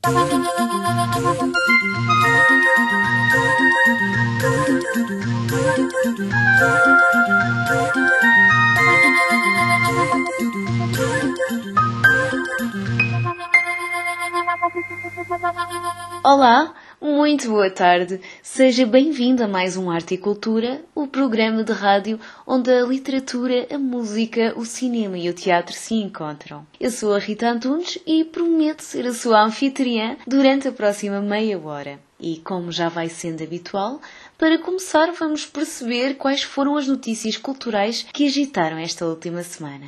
Olá, muito boa tarde. Seja bem-vindo a mais um Arte e Cultura, o programa de rádio onde a literatura, a música, o cinema e o teatro se encontram. Eu sou a Rita Antunes e prometo ser a sua anfitriã durante a próxima meia hora. E como já vai sendo habitual, para começar vamos perceber quais foram as notícias culturais que agitaram esta última semana.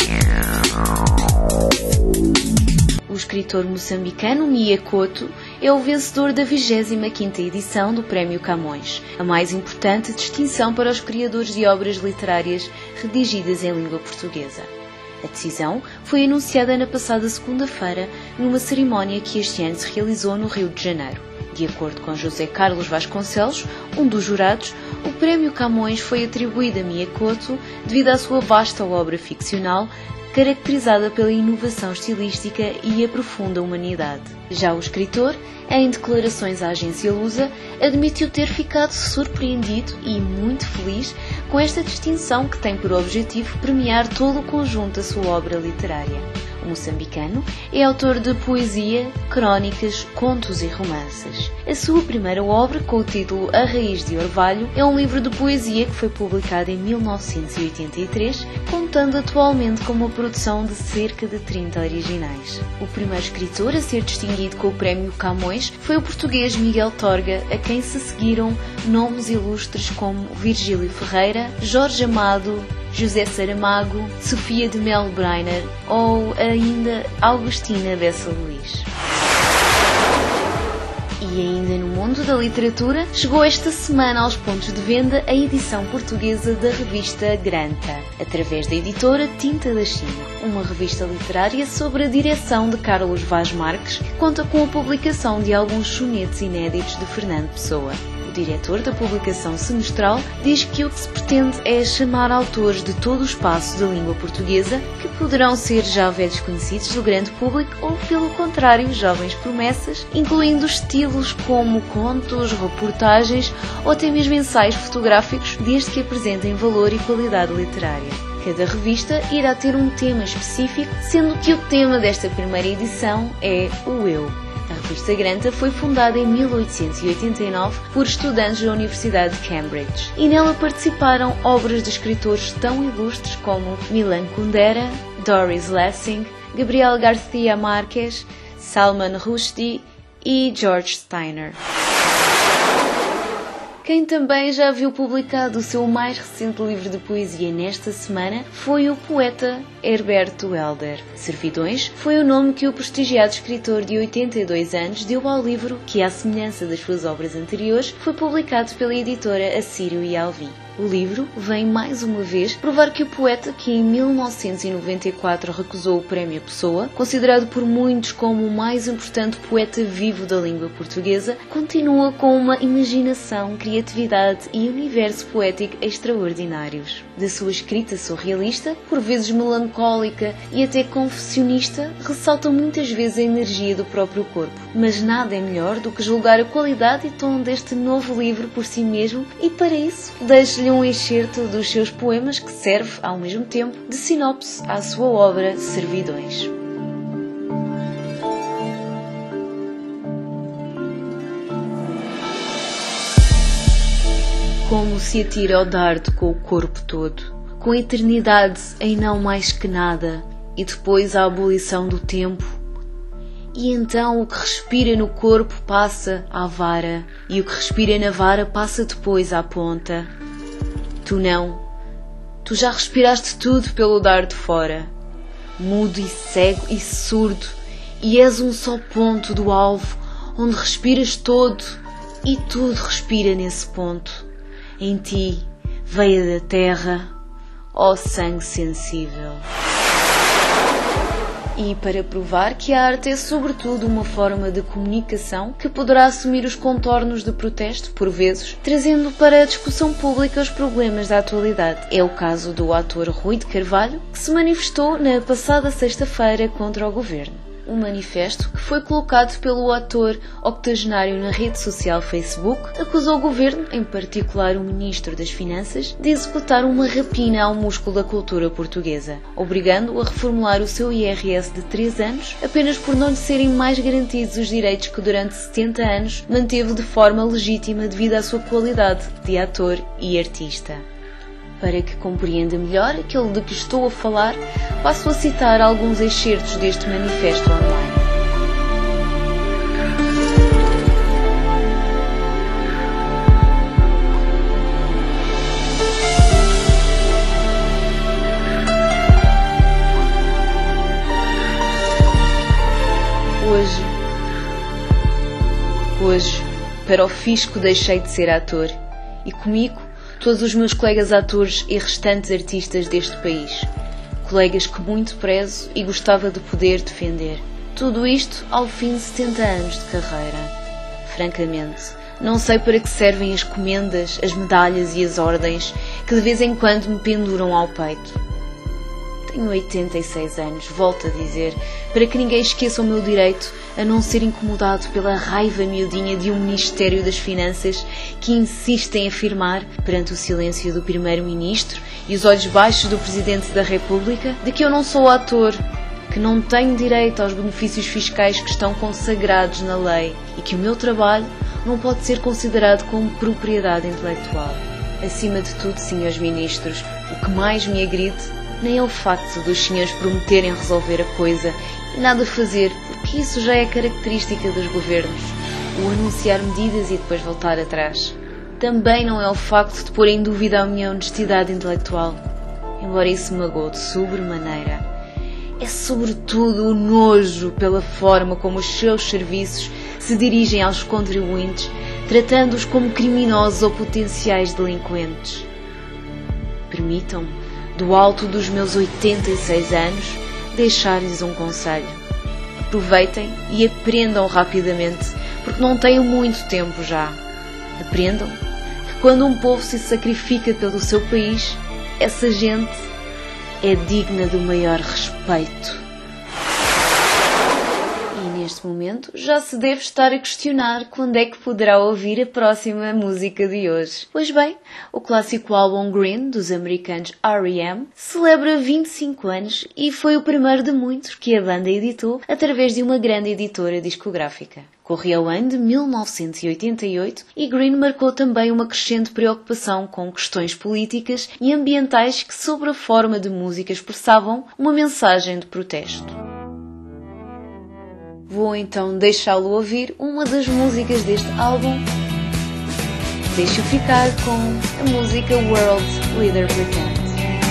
O escritor moçambicano Mia Couto é o vencedor da 25ª edição do Prémio Camões, a mais importante distinção para os criadores de obras literárias redigidas em língua portuguesa. A decisão foi anunciada na passada segunda-feira numa cerimónia que este ano se realizou no Rio de Janeiro. De acordo com José Carlos Vasconcelos, um dos jurados, o Prémio Camões foi atribuído a Mia Couto devido à sua vasta obra ficcional, caracterizada pela inovação estilística e a profunda humanidade. Já o escritor, em declarações à agência Lusa, admitiu ter ficado surpreendido e muito feliz com esta distinção que tem por objetivo premiar todo o conjunto da sua obra literária. O moçambicano é autor de poesia, crónicas, contos e romances. A sua primeira obra, com o título A Raiz de Orvalho, é um livro de poesia que foi publicado em 1983, contando atualmente com uma produção de cerca de 30 originais. O primeiro escritor a ser distinguido com o Prémio Camões foi o português Miguel Torga, a quem se seguiram nomes ilustres como Virgílio Ferreira, Jorge Amado, José Saramago, Sofia de Melbrenner ou ainda Augustina Bessa Luís. E ainda no mundo da literatura, chegou esta semana aos pontos de venda a edição portuguesa da revista Granta, através da editora Tinta da China, uma revista literária sobre a direção de Carlos Vaz Marques, que conta com a publicação de alguns sonetos inéditos de Fernando Pessoa. O diretor da publicação semestral diz que o que se pretende é chamar autores de todo o espaço da língua portuguesa, que poderão ser já velhos conhecidos do grande público ou, pelo contrário, jovens promessas, incluindo estilos como contos, reportagens ou até mesmo ensaios fotográficos, desde que apresentem valor e qualidade literária. Cada revista irá ter um tema específico, sendo que o tema desta primeira edição é o eu. A revista Granta foi fundada em 1889 por estudantes da Universidade de Cambridge e nela participaram obras de escritores tão ilustres como Milan Kundera, Doris Lessing, Gabriel García Márquez, Salman Rushdie e George Steiner. Quem também já viu publicado o seu mais recente livro de poesia nesta semana foi o poeta Herberto Helder. Servidões foi o nome que o prestigiado escritor de 82 anos deu ao livro que, à semelhança das suas obras anteriores, foi publicado pela editora Assírio e Alvim. O livro vem mais uma vez provar que o poeta, que em 1994 recusou o Prémio Pessoa, considerado por muitos como o mais importante poeta vivo da língua portuguesa, continua com uma imaginação, criatividade e universo poético extraordinários. Da sua escrita surrealista, por vezes melancólica e até confessionista, ressalta muitas vezes a energia do próprio corpo. Mas nada é melhor do que julgar a qualidade e tom deste novo livro por si mesmo, e para isso deixo-lhe um excerto dos seus poemas que serve, ao mesmo tempo, de sinopse à sua obra Servidões. Como se atira ao dardo com o corpo todo, com a eternidade em não mais que nada, e depois a abolição do tempo. E então o que respira no corpo passa à vara, e o que respira na vara passa depois à ponta. Tu não. Tu já respiraste tudo pelo dardo fora, mudo e cego e surdo, e és um só ponto do alvo, onde respiras todo, e tudo respira nesse ponto. Em ti, veia da terra, ó sangue sensível. E para provar que a arte é sobretudo uma forma de comunicação que poderá assumir os contornos de protesto, por vezes, trazendo para a discussão pública os problemas da atualidade. É o caso do ator Rui de Carvalho, que se manifestou na passada sexta-feira contra o governo. um manifesto que foi colocado pelo ator octogenário na rede social Facebook, acusou o governo, em particular o Ministro das Finanças, de executar uma rapina ao músculo da cultura portuguesa, obrigando-o a reformular o seu IRS de 3 anos apenas por não lhe serem mais garantidos os direitos que durante 70 anos manteve de forma legítima devido à sua qualidade de ator e artista. Para que compreenda melhor aquilo de que estou a falar, passo a citar alguns excertos deste manifesto online. Hoje, para o fisco deixei de ser ator, e comigo todos os meus colegas atores e restantes artistas deste país, colegas que muito prezo e gostava de poder defender. Tudo isto ao fim de 70 anos de carreira. Francamente, não sei para que servem as comendas, as medalhas e as ordens que de vez em quando me penduram ao peito. Tenho 86 anos, volto a dizer, para que ninguém esqueça o meu direito a não ser incomodado pela raiva miudinha de um Ministério das Finanças que insiste em afirmar, perante o silêncio do Primeiro-Ministro e os olhos baixos do Presidente da República, de que eu não sou ator, que não tenho direito aos benefícios fiscais que estão consagrados na lei e que o meu trabalho não pode ser considerado como propriedade intelectual. Acima de tudo, senhores ministros, o que mais me agride nem é o facto dos senhores prometerem resolver a coisa e nada fazer, porque isso já é característica dos governos, o anunciar medidas e depois voltar atrás. Também não é o facto de pôr em dúvida a minha honestidade intelectual, embora isso me magoe de sobremaneira. É sobretudo o nojo pela forma como os seus serviços se dirigem aos contribuintes, tratando-os como criminosos ou potenciais delinquentes. Permitam-me, do alto dos meus 86 anos, deixar-lhes um conselho. Aproveitem e aprendam rapidamente, porque não tenho muito tempo já. Aprendam que quando um povo se sacrifica pelo seu país, essa gente é digna do maior respeito. E neste momento já se deve estar a questionar quando é que poderá ouvir a próxima música de hoje. Pois bem, o clássico álbum Green, dos americanos R.E.M., celebra 25 anos e foi o primeiro de muitos que a banda editou através de uma grande editora discográfica. Corria o ano de 1988 e Green marcou também uma crescente preocupação com questões políticas e ambientais que, sobre a forma de música, expressavam uma mensagem de protesto. Vou então deixá-lo ouvir uma das músicas deste álbum. Deixo ficar com a música World Leader Pretend.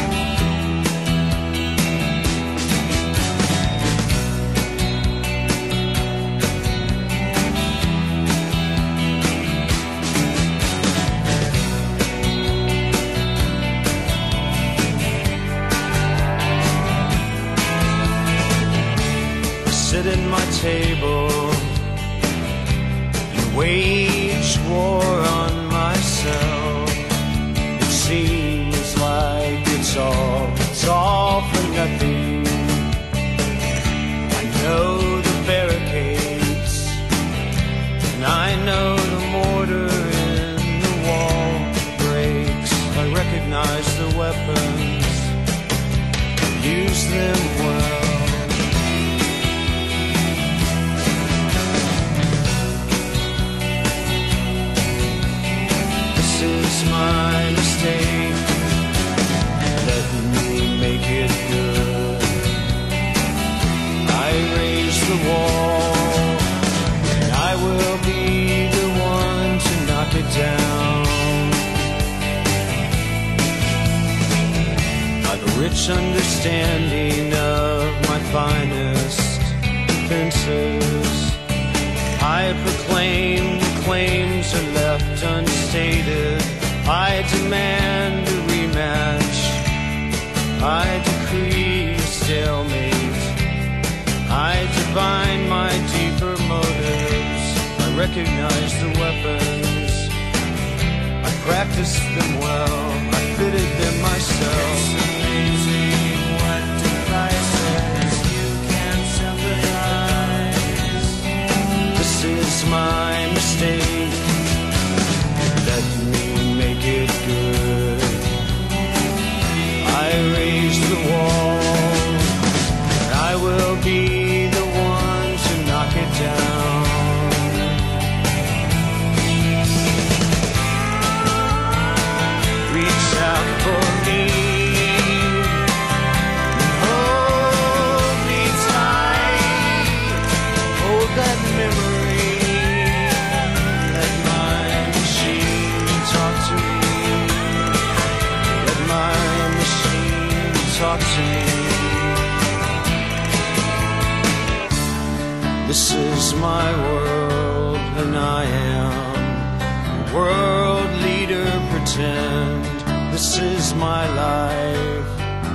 Sit at my table and wage war on myself. It seems like it's all for nothing. I know the barricades and I know the mortar in the wall breaks. I recognize the weapons, use them well. My mistake, let me make it good. I raise the wall, and I will be the one to knock it down. I've a rich understanding of my finest defenses. I proclaim the claims are left unstated. I demand a rematch. I decree a stalemate. I divine my deeper motives. I recognize the weapons. I practiced them well. I fitted them myself. It's amazing what devices you can sympathize. is my mistake. Let me make it good. I raised the wall. I will be the one to knock it down. Reach out for me. Hold me tight. Hold that memory. Let my machine talk to me. Let my machine talk to me. This is my world and I am a world leader. Pretend this is my life.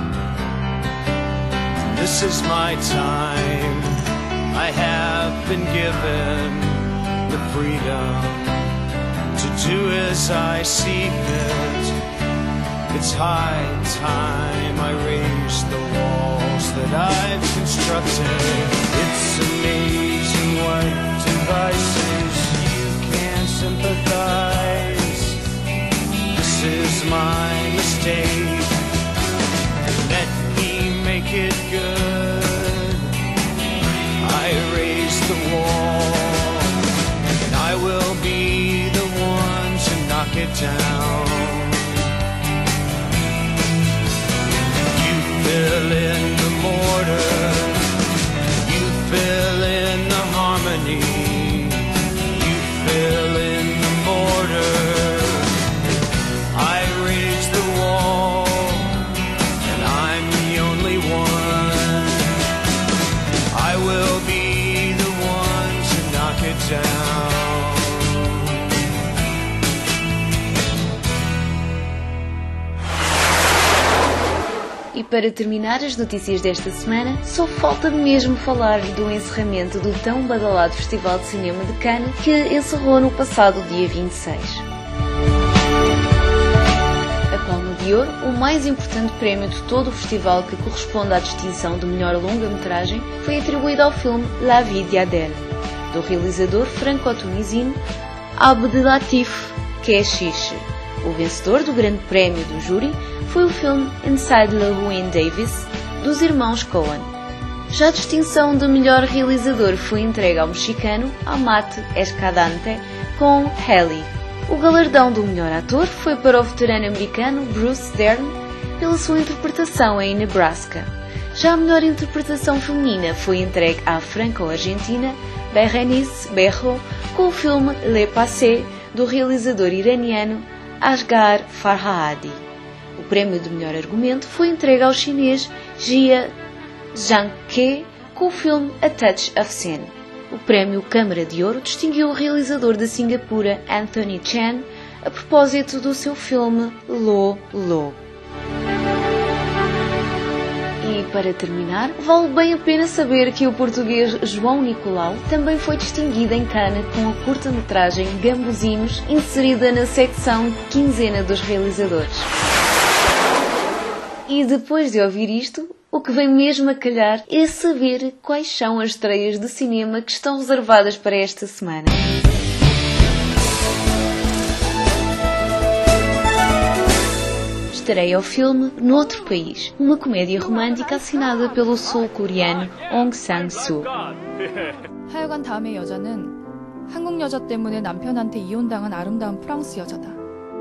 This is my time. I have been given the freedom to do as I see fit. It's high time I raise the walls that I've constructed. It's amazing what devices you can sympathize. This is my mistake. Let me make it good. I raise the wall, and I will be the one to knock it down. You fill in the mortar, you fill in the harmony, you fill in the mortar. I raise the wall, and I'm the only one. I will be the one to knock it down. E para terminar as notícias desta semana, só falta mesmo falar do encerramento do tão badalado Festival de Cinema de Cannes, que encerrou no passado dia 26. A Palma de Ouro, o mais importante prémio de todo o festival que corresponde à distinção de melhor longa-metragem, foi atribuído ao filme La Vie d'Adèle, do realizador franco-tunisino Abdelatif Kechiche. O vencedor do grande prémio do júri foi o filme Inside Llewyn Davis, dos irmãos Coen. Já a distinção de melhor realizador foi entregue ao mexicano Amat Escalante com Halle. O galardão do melhor ator foi para o veterano americano Bruce Dern pela sua interpretação em Nebraska. Já a melhor interpretação feminina foi entregue à franco-argentina Berenice Bejo com o filme Le Passé, do realizador iraniano Asghar Farhadi. O prémio de melhor argumento foi entregue ao chinês Jia Zhangke com o filme A Touch of Sin. O prémio Câmara de Ouro distinguiu o realizador de Singapura Anthony Chan a propósito do seu filme Lo Lo. E para terminar, vale bem a pena saber que o português João Nicolau também foi distinguido em Cannes com a curta-metragem Gambuzinos, inserida na secção Quinzena dos Realizadores. E depois de ouvir isto, o que vem mesmo a calhar é saber quais são as estreias de cinema que estão reservadas para esta semana. Estreia o filme Noutro País, uma comédia romântica assinada pelo sul-coreano Hong Sang-soo. 하여간 다음의 여자는 한국 여자 때문에 남편한테 이혼당한 아름다운 프랑스 여자다.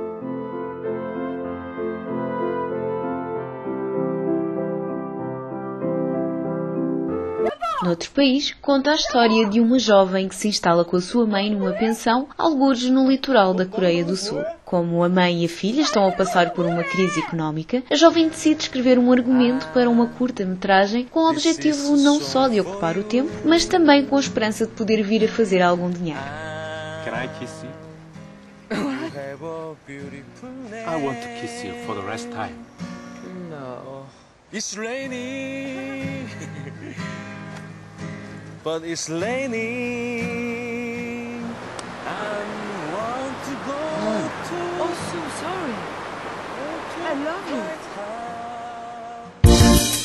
Noutro País, conta a história de uma jovem que se instala com a sua mãe numa pensão, algures no litoral da Coreia do Sul. Como a mãe e a filha estão a passar por uma crise económica, a jovem decide escrever um argumento para uma curta-metragem com o objetivo não só de ocupar o tempo, mas também com a esperança de poder vir a fazer algum dinheiro. Can I kiss you? I want to kiss you for the rest time. No, it's raining. But it's raining. I want to go to. Oh, so sorry. I love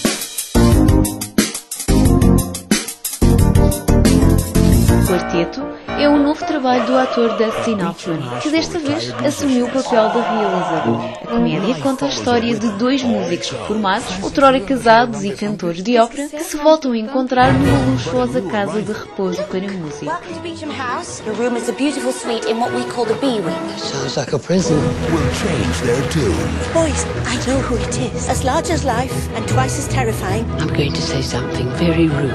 you. Quarteto é o novo trabalho do ator Dustin Hoffman, que desta vez assumiu o papel de realizador. A comédia conta a história de dois músicos reformados, outrora casados e cantores de ópera, que se voltam a encontrar numa luxuosa casa de repouso para música. Welcome to Beecham House. Your room is a beautiful suite in what we call the B wing. Sounds like a prison. Will change their tune. Boys, I know who it is. As large as life and twice as terrifying. I'm going to say something very rude.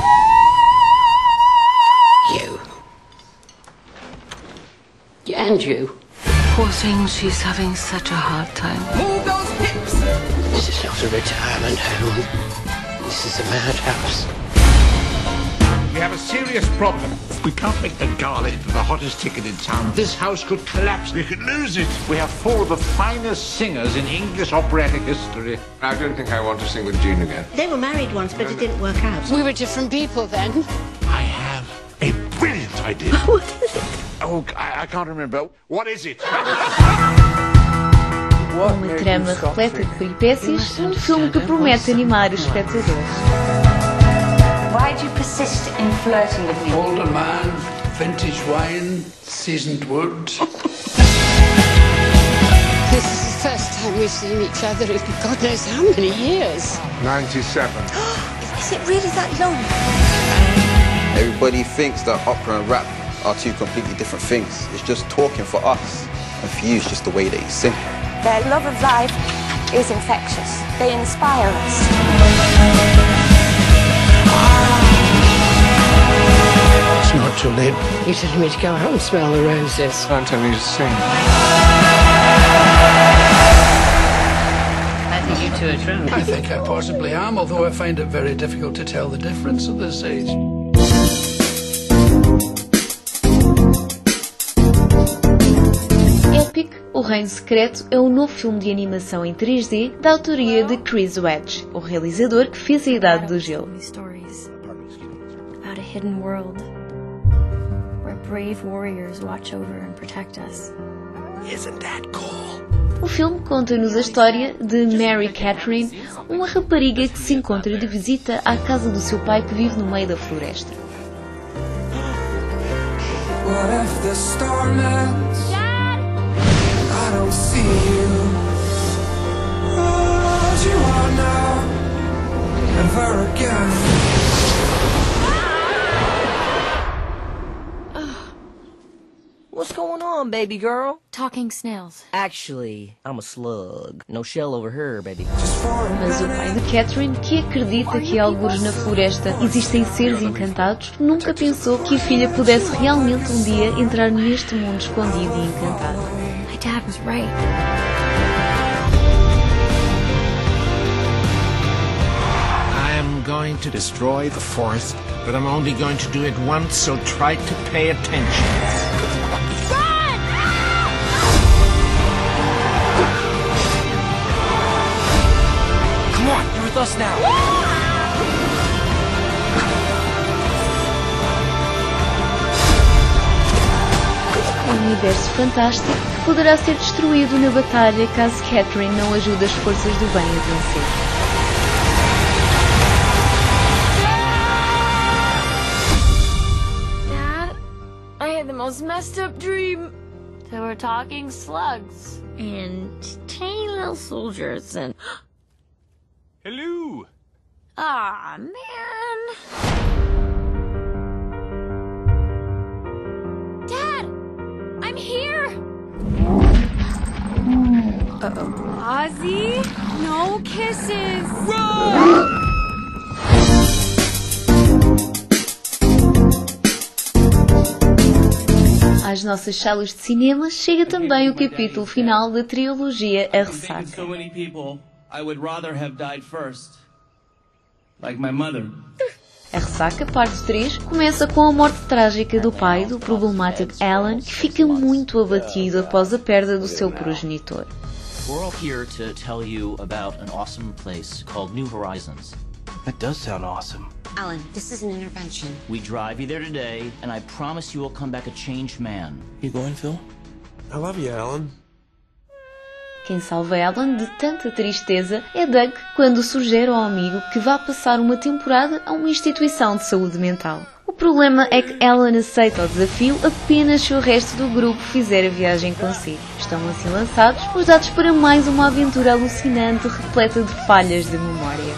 You. And you. Poor thing, she's having such a hard time. Move those hips! This is not a retirement home. This is a madhouse. We have a serious problem. We can't make the gala for the hottest ticket in town. This house could collapse. We could lose it. We have four of the finest singers in English operatic history. I don't think I want to sing with June again. They were married once, but it didn't work out. We were different people then. I have a brilliant idea. What is it? Oh, I can't remember. What is it? Uma trama repleta de peripécias, um filme que promete animar os espectadores. Why do you persist in flirting with me? Older man, vintage wine, seasoned wood. This is the first time we've seen each other in God knows how many years. 97. Is it really that long? Everybody thinks that opera and rap are two completely different things. It's just talking for us, and for you it's just the way that you sing. Their love of life is infectious. They inspire us. It's not too late. You're telling me to go out and smell the roses. I'm telling you to sing. I think you two are drunk. I think I possibly am, although I find it very difficult to tell the difference at this age. Epic, O Reino Secreto é um novo filme de animação em 3D da autoria de Chris Wedge, o realizador que fez A Idade do Gelo. About a hidden world where brave warriors watch over and protect us. Isn't that cool? O filme conta-nos a história de Mary Catherine, uma rapariga que se encontra de visita à casa do seu pai que vive no meio da floresta. What if the storm ends? Dad! I don't see you. What you are now, never again. What's going on, baby girl? Talking snails. Actually, I'm a slug. No shell over here, baby. Mas o pai de Catherine, que acredita que algures na floresta existem seres encantados, nunca pensou que a filha pudesse realmente um dia entrar neste mundo escondido e encantado. My dad was right. I'm going to destroy the forest, but I'm only going to do it once, so try to pay attention. Come on, you're with us now. Um universo fantástico que poderá ser destruído na batalha caso Catherine não ajude as forças do bem a vencer. The most messed up dream. There were talking slugs and tiny little soldiers and Hello. ah man. Dad, I'm here. Uh-oh. Ozzy, no kisses. Run! Às nossas salas de cinema chega também o capítulo final da trilogia A Ressaca. A Ressaca, parte 3, começa com a morte trágica do pai do problemático Alan, que fica muito abatido após a perda do seu progenitor. We're all here to tell you about an awesome place called New Horizons. That does sound awesome. Alan, this is an intervention. We drive you there today, and I promise you will come back a changed man. You going, Phil? I love you, Alan. Quem salva Alan de tanta tristeza é Doug, quando sugere ao amigo que vá passar uma temporada a uma instituição de saúde mental. O problema é que Alan aceita o desafio apenas se o resto do grupo fizer a viagem consigo. Estão assim lançados os dados para mais uma aventura alucinante repleta de falhas de memória.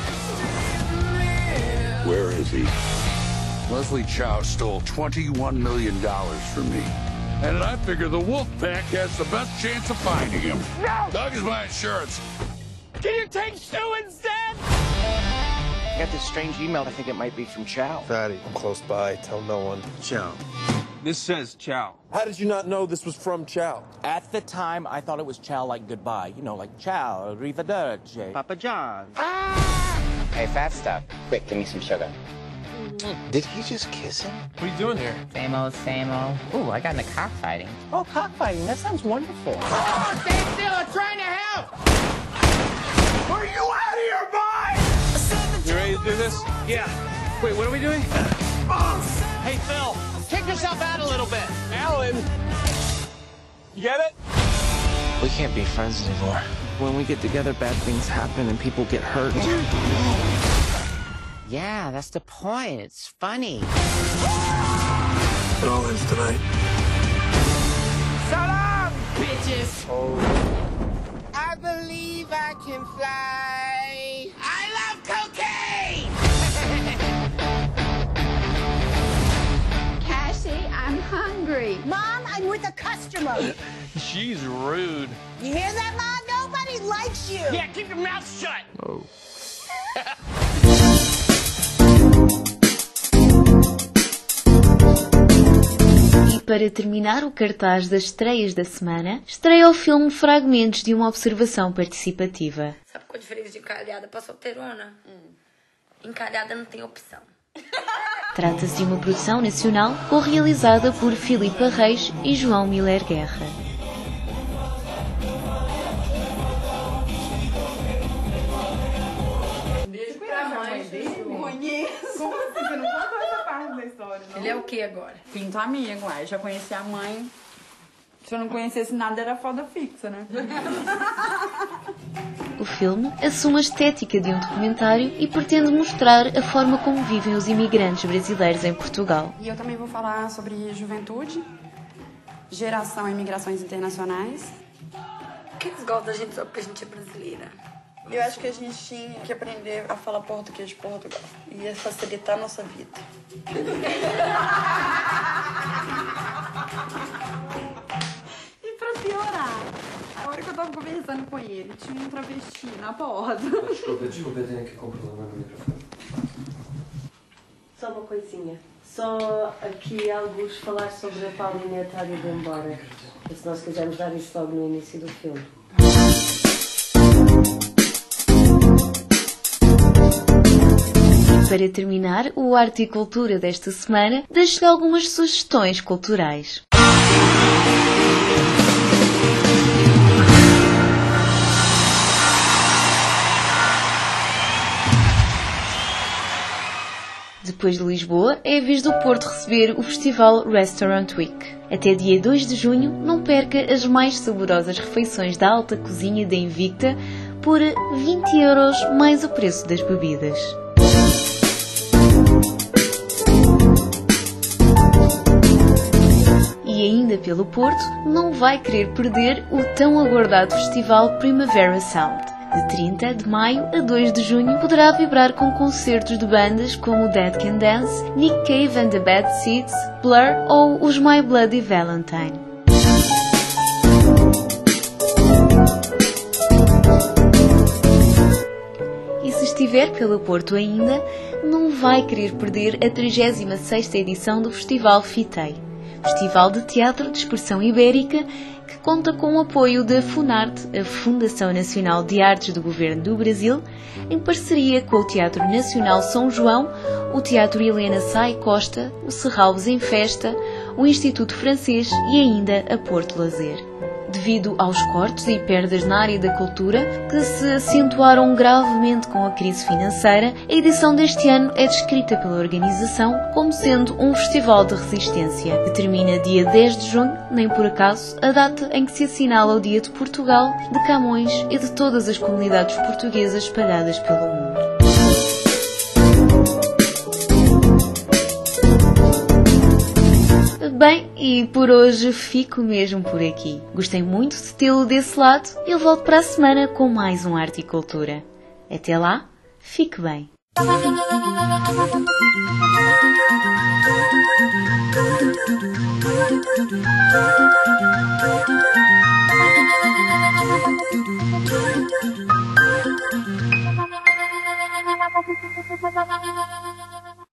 Where is he? Leslie Chow stole $21 million from me. And I figure the Wolfpack has the best chance of finding him. No! Doug is my insurance. Can you take Stu instead? I got this strange email. I think it might be from Chow. Fatty, I'm close by. Tell no one. Chow. This says Chow. How did you not know this was from Chow? At the time, I thought it was Chow like goodbye. You know, like Chow, Arrivederci, Papa John. Hey, fat stuff. Quick, give me some sugar. Did he just kiss him? What are you doing here? Same old, same old. Ooh, I got into cockfighting. Oh, cockfighting. That sounds wonderful. Oh, stay still. I'm trying to help. Are you out of your mind? You ready to do this? Yeah. Wait, what are we doing? Hey, Phil, take yourself out a little bit. Alan. You get it? We can't be friends anymore. When we get together, bad things happen and people get hurt. Yeah, that's the point. It's funny. It all ends tonight. Salam, bitches. Oh. I believe I can fly. I love cocaine. Cassie, I'm hungry. Mom, I'm with a customer. She's rude. You hear that, Mom? Nobody likes you. Yeah, keep your mouth shut. Oh. Para terminar o cartaz das estreias da semana, estreia o filme Fragmentos de uma Observação Participativa. Sabe qual a diferença de encalhada para solteirona? Encalhada não tem opção. Trata-se de uma produção nacional co-realizada por Filipe Reis e João Miller Guerra. Beijo pra mãe dele. Conheço. Como assim? Você não contou essa parte da história, não? Ele é o que agora? Pinto amigo, eu já conheci a mãe. Se eu não conhecesse nada, era foda fixa, né? O filme assume a estética de um documentário e pretende mostrar a forma como vivem os imigrantes brasileiros em Portugal. E eu também vou falar sobre juventude, geração e migrações internacionais. Por que eles gostam da gente só porque a gente é brasileira? Eu acho que a gente tinha que aprender a falar português de Portugal. Ia facilitar a nossa vida. E pra piorar, a hora que eu tava conversando com ele, tinha um travesti na porta. Desculpa, eu tenho aqui com um problema no microfone. Só uma coisinha. Só aqui alguns falar sobre a Paulinha estar indo embora. E se nós quisermos dar isso logo no início do filme. Para terminar, o Arte e Cultura desta semana deixo-lhe algumas sugestões culturais. Depois de Lisboa, é a vez do Porto receber o Festival Restaurant Week. Até dia 2 de junho, não perca as mais saborosas refeições da alta cozinha da Invicta por 20€ mais o preço das bebidas. E ainda pelo Porto, não vai querer perder o tão aguardado festival Primavera Sound. De 30 de maio a 2 de junho poderá vibrar com concertos de bandas como Dead Can Dance, Nick Cave and the Bad Seeds, Blur ou os My Bloody Valentine. E se estiver pelo Porto ainda, não vai querer perder a 36ª edição do Festival FITEI, Festival de Teatro de Expressão Ibérica, que conta com o apoio da FUNARTE, a Fundação Nacional de Artes do Governo do Brasil, em parceria com o Teatro Nacional São João, o Teatro Helena Sai Costa, o Serralves em Festa, o Instituto Francês e ainda a Porto Lazer. Devido aos cortes e perdas na área da cultura, que se acentuaram gravemente com a crise financeira, a edição deste ano é descrita pela organização como sendo um festival de resistência, que termina dia 10 de junho, nem por acaso, a data em que se assinala o Dia de Portugal, de Camões e de todas as comunidades portuguesas espalhadas pelo mundo. Bem, e por hoje fico mesmo por aqui. Gostei muito de tê-lo desse lado e eu volto para a semana com mais um Arte e Cultura. Até lá, fique bem.